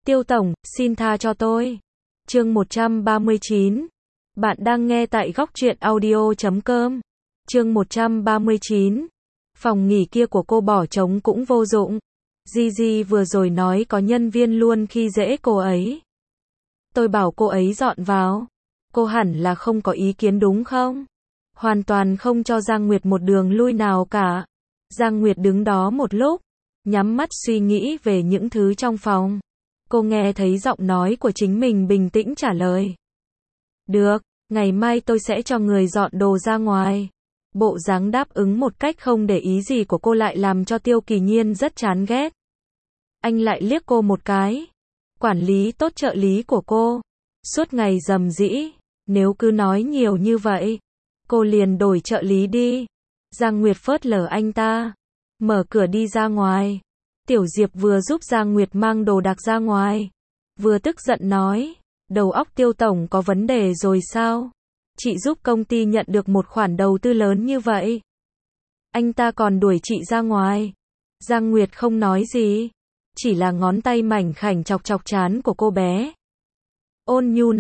Tiêu tổng, xin tha cho tôi. Chương 139. Bạn đang nghe tại góc truyện audio.com. Chương 139. Phòng nghỉ kia của cô bỏ trống cũng vô dụng. Gigi vừa rồi nói có nhân viên luôn khi dễ cô ấy. Tôi bảo cô ấy dọn vào. Cô hẳn là không có ý kiến đúng không? Hoàn toàn không cho Giang Nguyệt một đường lui nào cả. Giang Nguyệt đứng đó một lúc, nhắm mắt suy nghĩ về những thứ trong phòng. Cô nghe thấy giọng nói của chính mình bình tĩnh trả lời. Được, ngày mai tôi sẽ cho người dọn đồ ra ngoài. Bộ dáng đáp ứng một cách không để ý gì của cô lại làm cho Tiêu Kỳ Nhiên rất chán ghét. Anh lại liếc cô một cái. Quản lý tốt trợ lý của cô. Suốt ngày rầm rĩ, nếu cứ nói nhiều như vậy, cô liền đổi trợ lý đi. Giang Nguyệt phớt lờ anh ta, mở cửa đi ra ngoài. Tiểu Diệp vừa giúp Giang Nguyệt mang đồ đạc ra ngoài, vừa tức giận nói, đầu óc Tiêu tổng có vấn đề rồi sao? Chị giúp công ty nhận được một khoản đầu tư lớn như vậy, anh ta còn đuổi chị ra ngoài. Giang Nguyệt không nói gì, chỉ là ngón tay mảnh khảnh chọc chọc trán của cô bé. Ôn nhu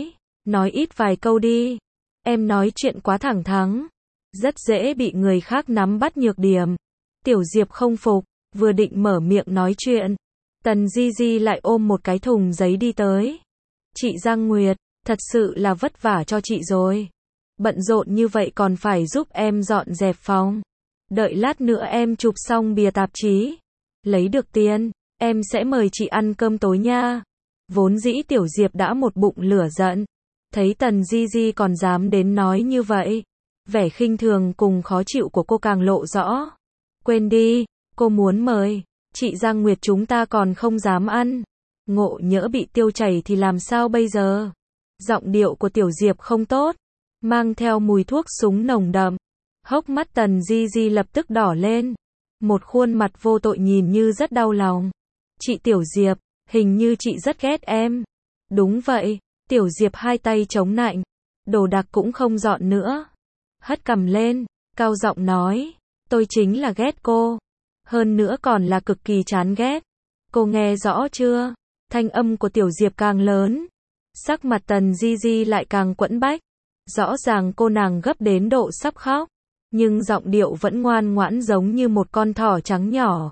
nói ít vài câu đi, em nói chuyện quá thẳng thắn, rất dễ bị người khác nắm bắt nhược điểm. Tiểu Diệp không phục, vừa định mở miệng nói chuyện, Tần Gigi lại ôm một cái thùng giấy đi tới. Chị Giang Nguyệt, thật sự là vất vả cho chị rồi. Bận rộn như vậy còn phải giúp em dọn dẹp phòng. Đợi lát nữa em chụp xong bìa tạp chí, lấy được tiền, em sẽ mời chị ăn cơm tối nha. Vốn dĩ Tiểu Diệp đã một bụng lửa giận, thấy Tần Gigi còn dám đến nói như vậy, vẻ khinh thường cùng khó chịu của cô càng lộ rõ. Quên đi, cô muốn mời chị Giang Nguyệt chúng ta còn không dám ăn. Ngộ nhỡ bị tiêu chảy thì làm sao bây giờ? Giọng điệu của Tiểu Diệp không tốt, mang theo mùi thuốc súng nồng đậm. Hốc mắt Tần Gigi lập tức đỏ lên, một khuôn mặt vô tội nhìn như rất đau lòng. Chị Tiểu Diệp, hình như chị rất ghét em. Đúng vậy, Tiểu Diệp hai tay chống nạnh, đồ đạc cũng không dọn nữa. Hất cằm lên, cao giọng nói, tôi chính là ghét cô. Hơn nữa còn là cực kỳ chán ghét. Cô nghe rõ chưa? Thanh âm của Tiểu Diệp càng lớn, sắc mặt Tần Gigi lại càng quẫn bách. Rõ ràng cô nàng gấp đến độ sắp khóc, nhưng giọng điệu vẫn ngoan ngoãn giống như một con thỏ trắng nhỏ.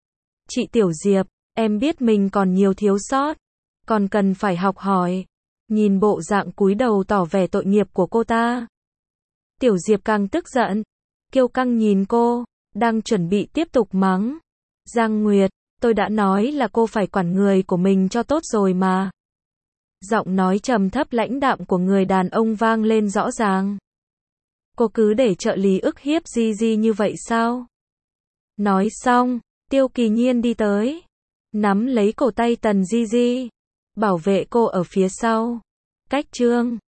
Chị Tiểu Diệp, em biết mình còn nhiều thiếu sót, còn cần phải học hỏi. Nhìn bộ dạng cúi đầu tỏ vẻ tội nghiệp của cô ta, Tiểu Diệp càng tức giận, kiêu căng nhìn cô, đang chuẩn bị tiếp tục mắng. Giang Nguyệt, tôi đã nói là cô phải quản người của mình cho tốt rồi mà. Giọng nói trầm thấp lãnh đạm của người đàn ông vang lên rõ ràng. Cô cứ để trợ lý ức hiếp Gigi như vậy sao? Nói xong, Tiêu Kỳ Nhiên đi tới, nắm lấy cổ tay Tần Gigi, bảo vệ cô ở phía sau. Cách chương